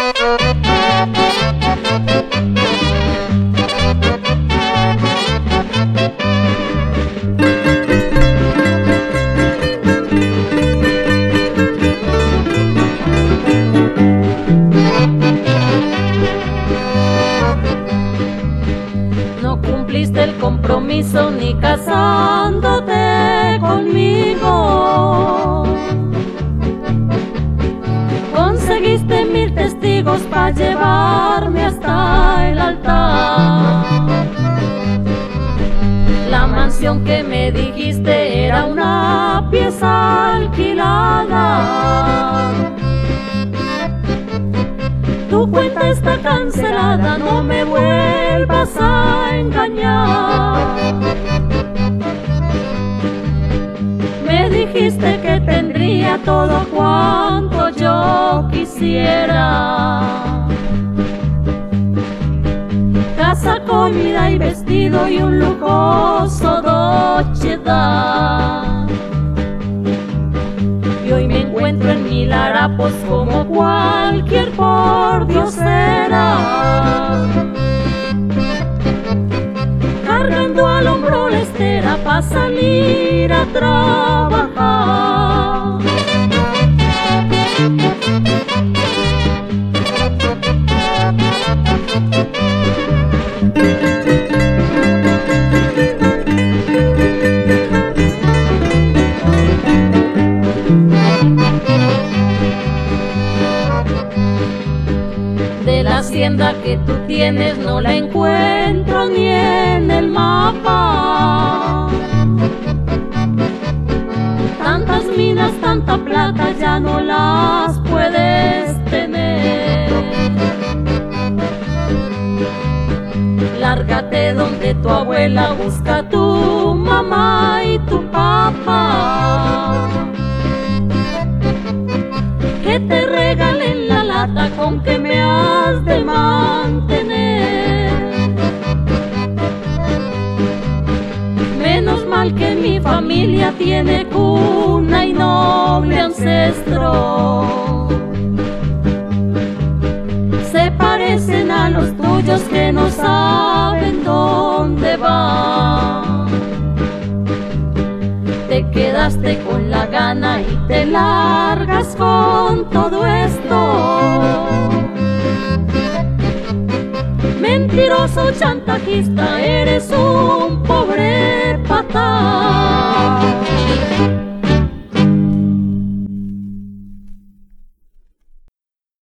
No cumpliste el compromiso ni casándote conmigo. Conseguiste 1000 testigos para llevarme hasta el altar. La mansión que me dijiste era una pieza alquilada. Tu cuenta está cancelada, no me vuelvas a engañar. Me dijiste que tendría todo cuanto yo quisiera: casa, comida y vestido y un lujoso Dolce Vita. Y hoy me encuentro en mil harapos como cualquier pordiosera, cargando al hombro la estera para salir a trabajar. De la hacienda que tú tienes no la encuentro ni en el mapa. Tantas minas, tanta plata ya no las puedes tener. Lárgate donde tu abuela, busca a tu mamá y tu papá, que te regalen la lata con que me has de mantener. Menos mal que mi familia tiene cuna y noble ancestro. Se parecen a los tuyos que no saben dónde van. Te quedaste con la gana y te largas con todo esto. Mentiroso, chantajista, eres un pobre patán.